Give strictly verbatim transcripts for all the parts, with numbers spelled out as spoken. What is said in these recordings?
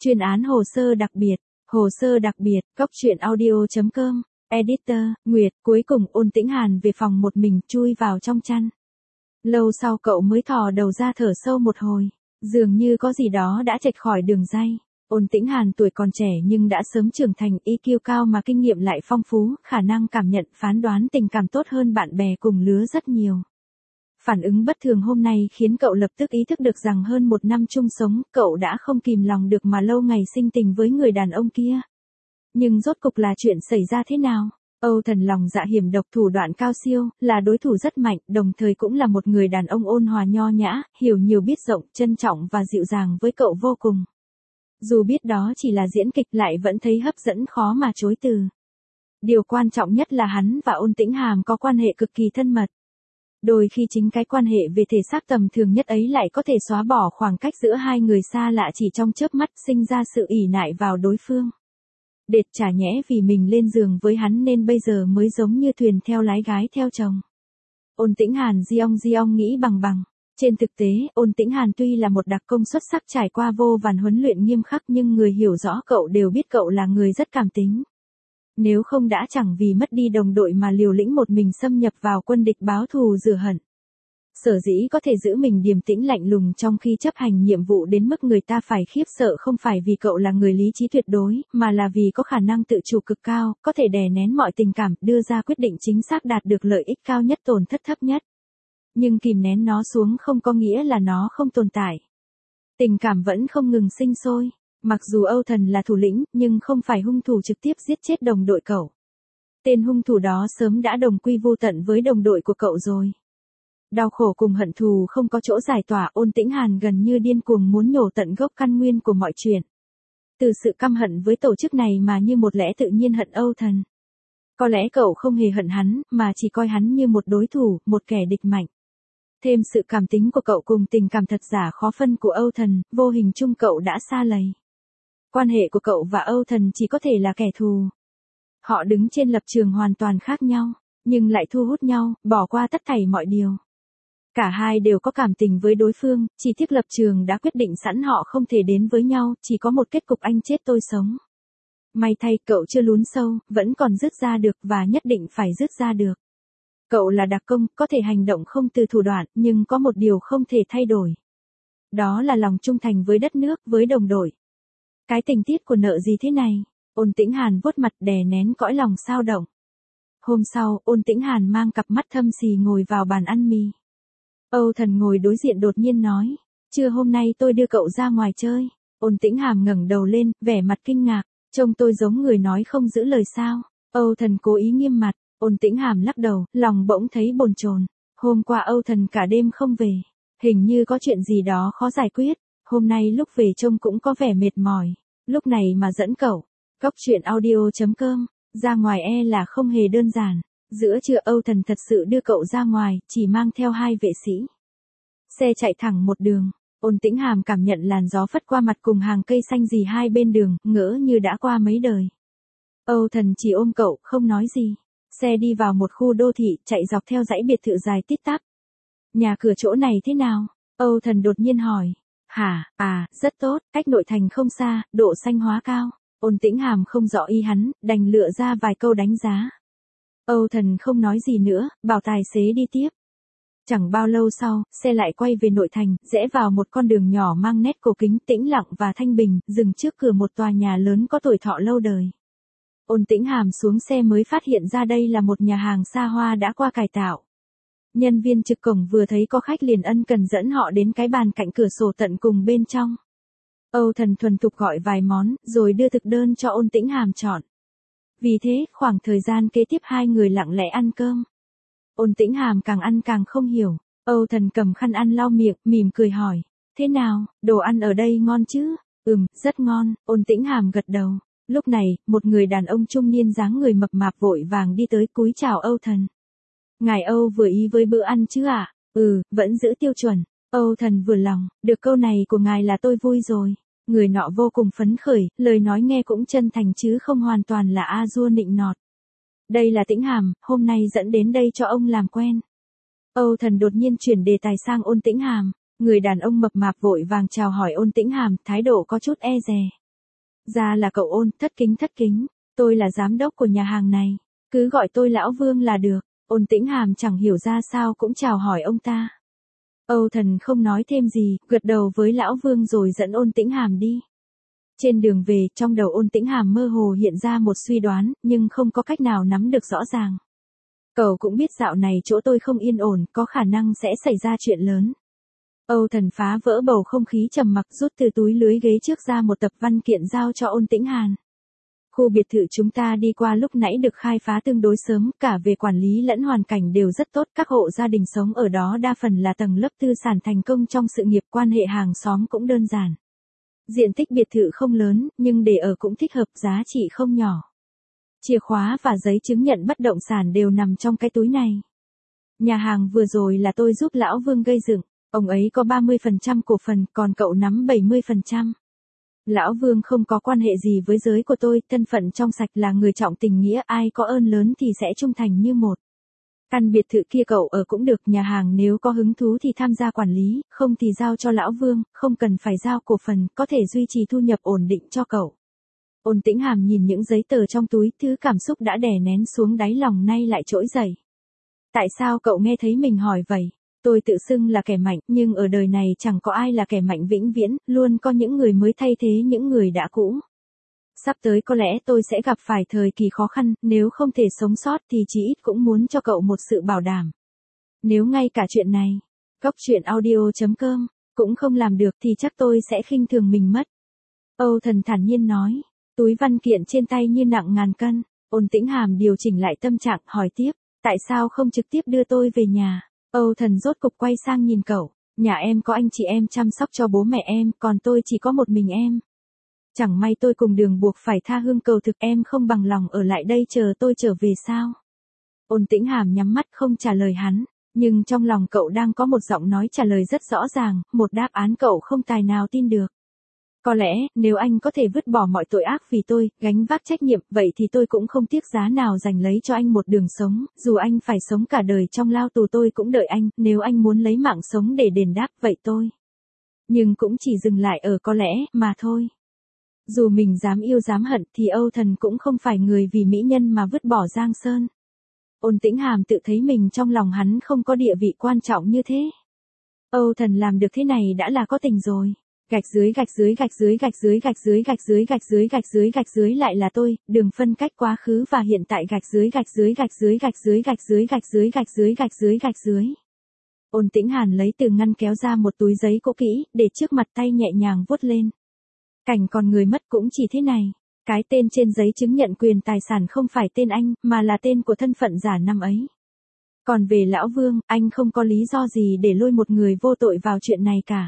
Chuyên án hồ sơ đặc biệt, hồ sơ đặc biệt, cốc truyện audio chấm com, editor, Nguyệt, cuối cùng Ôn Tĩnh Hàn về phòng một mình chui vào trong chăn. Lâu sau cậu mới thò đầu ra thở sâu một hồi, dường như có gì đó đã chệch khỏi đường ray. Ôn Tĩnh Hàn tuổi còn trẻ nhưng đã sớm trưởng thành, i kiu cao mà kinh nghiệm lại phong phú, khả năng cảm nhận phán đoán tình cảm tốt hơn bạn bè cùng lứa rất nhiều. Phản ứng bất thường hôm nay khiến cậu lập tức ý thức được rằng hơn một năm chung sống, cậu đã không kìm lòng được mà lâu ngày sinh tình với người đàn ông kia. Nhưng rốt cục là chuyện xảy ra thế nào? Âu Thần lòng dạ hiểm độc, thủ đoạn cao siêu, là đối thủ rất mạnh, đồng thời cũng là một người đàn ông ôn hòa nho nhã, hiểu nhiều biết rộng, trân trọng và dịu dàng với cậu vô cùng. Dù biết đó chỉ là diễn kịch lại vẫn thấy hấp dẫn khó mà chối từ. Điều quan trọng nhất là hắn và Ôn Tĩnh Hàm có quan hệ cực kỳ thân mật. Đôi khi chính cái quan hệ về thể xác tầm thường nhất ấy lại có thể xóa bỏ khoảng cách giữa hai người xa lạ chỉ trong chớp mắt, sinh ra sự ỷ nại vào đối phương. Đệt chả nhẽ vì mình lên giường với hắn nên bây giờ mới giống như thuyền theo lái gái theo chồng. Ôn Tĩnh Hàn giong giong nghĩ bằng bằng. Trên thực tế, Ôn Tĩnh Hàn tuy là một đặc công xuất sắc trải qua vô vàn huấn luyện nghiêm khắc nhưng người hiểu rõ cậu đều biết cậu là người rất cảm tính. Nếu không đã chẳng vì mất đi đồng đội mà liều lĩnh một mình xâm nhập vào quân địch báo thù rửa hận. Sở dĩ có thể giữ mình điềm tĩnh lạnh lùng trong khi chấp hành nhiệm vụ đến mức người ta phải khiếp sợ không phải vì cậu là người lý trí tuyệt đối, mà là vì có khả năng tự chủ cực cao, có thể đè nén mọi tình cảm, đưa ra quyết định chính xác đạt được lợi ích cao nhất tổn thất thấp nhất. Nhưng kìm nén nó xuống không có nghĩa là nó không tồn tại. Tình cảm vẫn không ngừng sinh sôi. Mặc dù Âu Thần là thủ lĩnh, nhưng không phải hung thủ trực tiếp giết chết đồng đội cậu. Tên hung thủ đó sớm đã đồng quy vô tận với đồng đội của cậu rồi. Đau khổ cùng hận thù không có chỗ giải tỏa, Ôn Tĩnh Hàn gần như điên cuồng muốn nhổ tận gốc căn nguyên của mọi chuyện. Từ sự căm hận với tổ chức này mà như một lẽ tự nhiên hận Âu Thần. Có lẽ cậu không hề hận hắn, mà chỉ coi hắn như một đối thủ, một kẻ địch mạnh. Thêm sự cảm tính của cậu cùng tình cảm thật giả khó phân của Âu Thần, vô hình chung cậu đã xa lầy. Quan hệ của cậu và Âu Thần chỉ có thể là kẻ thù. Họ đứng trên lập trường hoàn toàn khác nhau, nhưng lại thu hút nhau, bỏ qua tất thảy mọi điều. Cả hai đều có cảm tình với đối phương, chỉ tiếc lập trường đã quyết định sẵn họ không thể đến với nhau, chỉ có một kết cục anh chết tôi sống. May thay cậu chưa lún sâu, vẫn còn rứt ra được và nhất định phải rứt ra được. Cậu là đặc công, có thể hành động không từ thủ đoạn, nhưng có một điều không thể thay đổi. Đó là lòng trung thành với đất nước, với đồng đội. Cái tình tiết của nợ gì thế này? Ôn Tĩnh Hàn vuốt mặt đè nén cõi lòng sao động. Hôm sau, Ôn Tĩnh Hàn mang cặp mắt thâm xì ngồi vào bàn ăn mì. Âu Thần ngồi đối diện đột nhiên nói, trưa hôm nay tôi đưa cậu ra ngoài chơi. Ôn Tĩnh Hàn ngẩng đầu lên, vẻ mặt kinh ngạc, trông tôi giống người nói không giữ lời sao? Âu Thần cố ý nghiêm mặt. Ôn Tĩnh Hàn lắc đầu, lòng bỗng thấy bồn chồn. Hôm qua Âu Thần cả đêm không về, hình như có chuyện gì đó khó giải quyết. Hôm nay lúc về trông cũng có vẻ mệt mỏi. Lúc này mà dẫn cậu, cốc truyện audio chấm com, ra ngoài e là không hề đơn giản. Giữa trưa Âu Thần thật sự đưa cậu ra ngoài, chỉ mang theo hai vệ sĩ. Xe chạy thẳng một đường, Ôn Tĩnh Hàn cảm nhận làn gió phất qua mặt cùng hàng cây xanh rì hai bên đường, ngỡ như đã qua mấy đời. Âu Thần chỉ ôm cậu, không nói gì. Xe đi vào một khu đô thị, chạy dọc theo dãy biệt thự dài tít tắp. Nhà cửa chỗ này thế nào? Âu Thần đột nhiên hỏi. Hả, à, rất tốt, cách nội thành không xa, độ xanh hóa cao. Ôn Tĩnh Hàn không rõ ý hắn, đành lựa ra vài câu đánh giá. Âu Thần không nói gì nữa, bảo tài xế đi tiếp. Chẳng bao lâu sau, xe lại quay về nội thành, rẽ vào một con đường nhỏ mang nét cổ kính, tĩnh lặng và thanh bình, dừng trước cửa một tòa nhà lớn có tuổi thọ lâu đời. Ôn Tĩnh Hàn xuống xe mới phát hiện ra đây là một nhà hàng xa hoa đã qua cải tạo. Nhân viên trực cổng vừa thấy có khách liền ân cần dẫn họ đến cái bàn cạnh cửa sổ tận cùng bên trong. Âu Thần thuần thục gọi vài món, rồi đưa thực đơn cho Ôn Tĩnh Hàn chọn. Vì thế, khoảng thời gian kế tiếp hai người lặng lẽ ăn cơm. Ôn Tĩnh Hàn càng ăn càng không hiểu. Âu Thần cầm khăn ăn lau miệng, mỉm cười hỏi. Thế nào, đồ ăn ở đây ngon chứ? Ừm, rất ngon, Ôn Tĩnh Hàn gật đầu. Lúc này, một người đàn ông trung niên dáng người mập mạp vội vàng đi tới cúi chào Âu Thần. Ngài Âu vừa ý với bữa ăn chứ ạ? À? Ừ, vẫn giữ tiêu chuẩn. Âu Thần vừa lòng, được câu này của ngài là tôi vui rồi. Người nọ vô cùng phấn khởi, lời nói nghe cũng chân thành chứ không hoàn toàn là a dua nịnh nọt. Đây là Tĩnh Hàn, hôm nay dẫn đến đây cho ông làm quen. Âu Thần đột nhiên chuyển đề tài sang Ôn Tĩnh Hàn. Người đàn ông mập mạp vội vàng chào hỏi Ôn Tĩnh Hàn, thái độ có chút e dè. Ra là cậu Ôn, thất kính thất kính, tôi là giám đốc của nhà hàng này, cứ gọi tôi Lão Vương là được. Ôn Tĩnh Hàm chẳng hiểu ra sao cũng chào hỏi ông ta. Âu Thần không nói thêm gì, gật đầu với Lão Vương rồi dẫn Ôn Tĩnh Hàm đi. Trên đường về, trong đầu Ôn Tĩnh Hàm mơ hồ hiện ra một suy đoán, nhưng không có cách nào nắm được rõ ràng. Cậu cũng biết dạo này chỗ tôi không yên ổn, có khả năng sẽ xảy ra chuyện lớn. Âu Thần phá vỡ bầu không khí trầm mặc, rút từ túi lưới ghế trước ra một tập văn kiện giao cho Ôn Tĩnh Hàn. Khu biệt thự chúng ta đi qua lúc nãy được khai phá tương đối sớm, cả về quản lý lẫn hoàn cảnh đều rất tốt, các hộ gia đình sống ở đó đa phần là tầng lớp tư sản thành công trong sự nghiệp, quan hệ hàng xóm cũng đơn giản. Diện tích biệt thự không lớn, nhưng để ở cũng thích hợp, giá trị không nhỏ. Chìa khóa và giấy chứng nhận bất động sản đều nằm trong cái túi này. Nhà hàng vừa rồi là tôi giúp Lão Vương gây dựng, ông ấy có ba mươi phần trăm cổ phần, còn cậu nắm bảy mươi phần trăm. Lão Vương không có quan hệ gì với giới của tôi, thân phận trong sạch, là người trọng tình nghĩa, ai có ơn lớn thì sẽ trung thành như một. Căn biệt thự kia cậu ở cũng được, nhà hàng nếu có hứng thú thì tham gia quản lý, không thì giao cho Lão Vương, không cần phải giao cổ phần, có thể duy trì thu nhập ổn định cho cậu. Ôn Tĩnh Hàm nhìn những giấy tờ trong túi, thứ cảm xúc đã đè nén xuống đáy lòng nay lại trỗi dậy. Tại sao cậu nghe thấy mình hỏi vậy? Tôi tự xưng là kẻ mạnh, nhưng ở đời này chẳng có ai là kẻ mạnh vĩnh viễn, luôn có những người mới thay thế những người đã cũ. Sắp tới có lẽ tôi sẽ gặp phải thời kỳ khó khăn, nếu không thể sống sót thì chí ít cũng muốn cho cậu một sự bảo đảm. Nếu ngay cả chuyện này, cốc truyện audio chấm com, cũng không làm được thì chắc tôi sẽ khinh thường mình mất. Âu Thần thản nhiên nói, túi văn kiện trên tay như nặng ngàn cân. Ôn Tĩnh Hàm điều chỉnh lại tâm trạng, hỏi tiếp, tại sao không trực tiếp đưa tôi về nhà? Âu Thần rốt cục quay sang nhìn cậu, nhà em có anh chị em chăm sóc cho bố mẹ em, còn tôi chỉ có một mình em. Chẳng may tôi cùng đường buộc phải tha hương cầu thực, em không bằng lòng ở lại đây chờ tôi trở về sao? Ôn Tĩnh Hàm nhắm mắt không trả lời hắn, nhưng trong lòng cậu đang có một giọng nói trả lời rất rõ ràng, một đáp án cậu không tài nào tin được. Có lẽ, nếu anh có thể vứt bỏ mọi tội ác vì tôi, gánh vác trách nhiệm, vậy thì tôi cũng không tiếc giá nào giành lấy cho anh một đường sống, dù anh phải sống cả đời trong lao tù tôi cũng đợi anh, nếu anh muốn lấy mạng sống để đền đáp, vậy tôi. Nhưng cũng chỉ dừng lại ở có lẽ, mà thôi. Dù mình dám yêu dám hận thì Âu Thần cũng không phải người vì mỹ nhân mà vứt bỏ Giang Sơn. Ôn Tĩnh Hàm tự thấy mình trong lòng hắn không có địa vị quan trọng như thế. Âu Thần làm được thế này đã là có tình rồi. Gạch dưới gạch dưới gạch dưới gạch dưới gạch dưới gạch dưới gạch dưới gạch dưới gạch dưới lại là tôi, đường phân cách quá khứ và hiện tại gạch dưới gạch dưới gạch dưới gạch dưới gạch dưới gạch dưới gạch dưới gạch dưới gạch dưới. Ôn Tĩnh Hàn lấy từ ngăn kéo ra một túi giấy cũ kỹ, để trước mặt tay nhẹ nhàng vuốt lên. Cảnh còn người mất cũng chỉ thế này. Cái tên trên giấy chứng nhận quyền tài sản không phải tên anh, mà là tên của thân phận giả năm ấy. Còn về Lão Vương, anh không có lý do gì để lôi một người vô tội vào chuyện này cả.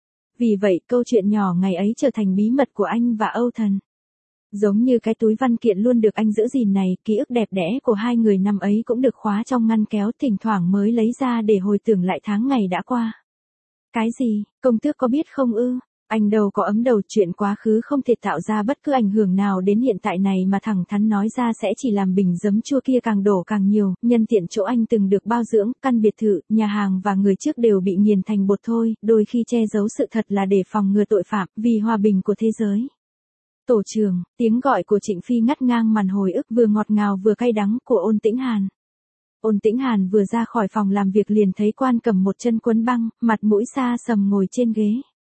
Vì vậy, câu chuyện nhỏ ngày ấy trở thành bí mật của anh và Âu Thần. Giống như cái túi văn kiện luôn được anh giữ gìn này, ký ức đẹp đẽ của hai người năm ấy cũng được khóa trong ngăn kéo, thỉnh thoảng mới lấy ra để hồi tưởng lại tháng ngày đã qua. Cái gì, công tước có biết không ư? Anh đâu có ấm đầu, chuyện quá khứ không thể tạo ra bất cứ ảnh hưởng nào đến hiện tại này mà thẳng thắn nói ra sẽ chỉ làm bình giấm chua kia càng đổ càng nhiều, nhân tiện chỗ anh từng được bao dưỡng, căn biệt thự, nhà hàng và người trước đều bị nghiền thành bột thôi, đôi khi che giấu sự thật là để phòng ngừa tội phạm, vì hòa bình của thế giới. Tổ trưởng, tiếng gọi của Trịnh Phi ngắt ngang màn hồi ức vừa ngọt ngào vừa cay đắng của Ôn Tĩnh Hàn. Ôn Tĩnh Hàn vừa ra khỏi phòng làm việc liền thấy Quan cầm một chân quấn băng, mặt mũi xa sầm ngồi trên ghế.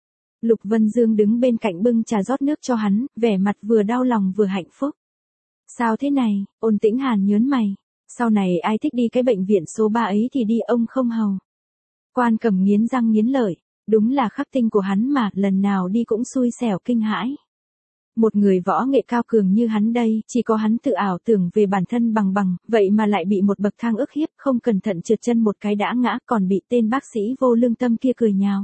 Lục Vân Dương đứng bên cạnh bưng trà rót nước cho hắn, vẻ mặt vừa đau lòng vừa hạnh phúc. Sao thế này? Ôn Tĩnh Hàn nhớn mày. Sau này ai thích đi cái bệnh viện số ba ấy thì đi, ông không hầu. Quan cầm nghiến răng nghiến lợi. Đúng là khắc tinh của hắn mà, lần nào đi cũng xui xẻo kinh hãi. Một người võ nghệ cao cường như hắn đây, chỉ có hắn tự ảo tưởng về bản thân bằng bằng, vậy mà lại bị một bậc thang ức hiếp, không cẩn thận trượt chân một cái đã ngã, còn bị tên bác sĩ vô lương tâm kia cười nhào.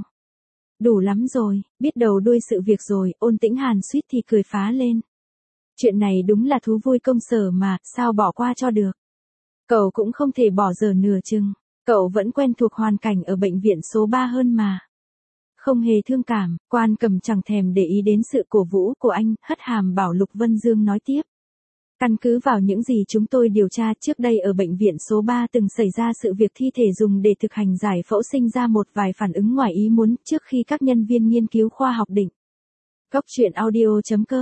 Đủ lắm rồi, biết đầu đuôi sự việc rồi. Ôn Tĩnh Hàn suýt thì cười phá lên. Chuyện này đúng là thú vui công sở mà, sao bỏ qua cho được. Cậu cũng không thể bỏ dở nửa chừng, cậu vẫn quen thuộc hoàn cảnh ở bệnh viện số ba hơn mà. Không hề thương cảm, Quan cầm chẳng thèm để ý đến sự cổ vũ của anh, hất hàm bảo Lục Vân Dương nói tiếp. Căn cứ vào những gì chúng tôi điều tra, trước đây ở bệnh viện số ba từng xảy ra sự việc thi thể dùng để thực hành giải phẫu sinh ra một vài phản ứng ngoài ý muốn trước khi các nhân viên nghiên cứu khoa học định. Cốc truyện audio chấm com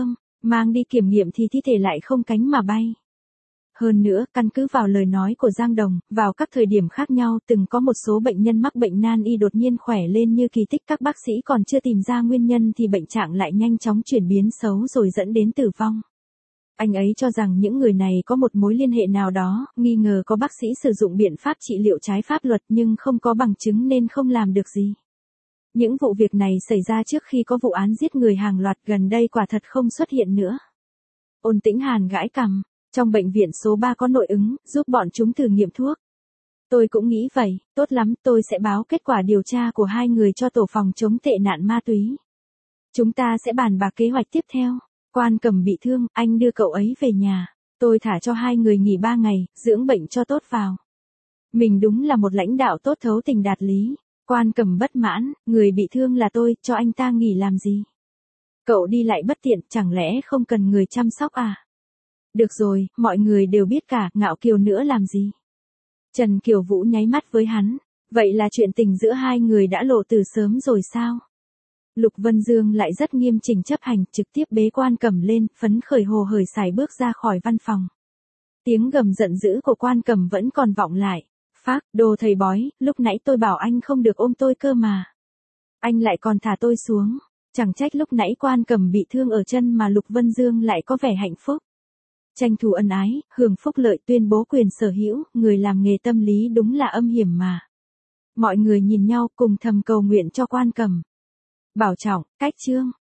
Mang đi kiểm nghiệm thì thi thể lại không cánh mà bay. Hơn nữa, căn cứ vào lời nói của Giang Đồng, vào các thời điểm khác nhau từng có một số bệnh nhân mắc bệnh nan y đột nhiên khỏe lên như kỳ tích, các bác sĩ còn chưa tìm ra nguyên nhân thì bệnh trạng lại nhanh chóng chuyển biến xấu rồi dẫn đến tử vong. Anh ấy cho rằng những người này có một mối liên hệ nào đó, nghi ngờ có bác sĩ sử dụng biện pháp trị liệu trái pháp luật nhưng không có bằng chứng nên không làm được gì. Những vụ việc này xảy ra trước khi có vụ án giết người hàng loạt gần đây quả thật không xuất hiện nữa. Ôn Tĩnh Hàn gãi cằm, trong bệnh viện số ba có nội ứng, giúp bọn chúng thử nghiệm thuốc. Tôi cũng nghĩ vậy, tốt lắm, tôi sẽ báo kết quả điều tra của hai người cho tổ phòng chống tệ nạn ma túy. Chúng ta sẽ bàn bạc kế hoạch tiếp theo. Quan Cẩm bị thương, anh đưa cậu ấy về nhà. Tôi thả cho hai người nghỉ ba ngày, dưỡng bệnh cho tốt vào. Mình đúng là một lãnh đạo tốt thấu tình đạt lý. Quan Cẩm bất mãn, người bị thương là tôi, cho anh ta nghỉ làm gì? Cậu đi lại bất tiện, chẳng lẽ không cần người chăm sóc à? Được rồi, mọi người đều biết cả, ngạo kiều nữa làm gì? Trần Kiều Vũ nháy mắt với hắn. Vậy là chuyện tình giữa hai người đã lộ từ sớm rồi sao? Lục Vân Dương lại rất nghiêm chỉnh chấp hành, trực tiếp bế Quan Cẩm lên, phấn khởi hồ hởi sải bước ra khỏi văn phòng. Tiếng gầm giận dữ của Quan Cẩm vẫn còn vọng lại. Phác, đồ thầy bói, lúc nãy tôi bảo anh không được ôm tôi cơ mà. Anh lại còn thả tôi xuống. Chẳng trách lúc nãy Quan Cẩm bị thương ở chân mà Lục Vân Dương lại có vẻ hạnh phúc. Tranh thủ ân ái, hưởng phúc lợi, tuyên bố quyền sở hữu, người làm nghề tâm lý đúng là âm hiểm mà. Mọi người nhìn nhau cùng thầm cầu nguyện cho Quan Cẩm. Bảo trọng, cách chương.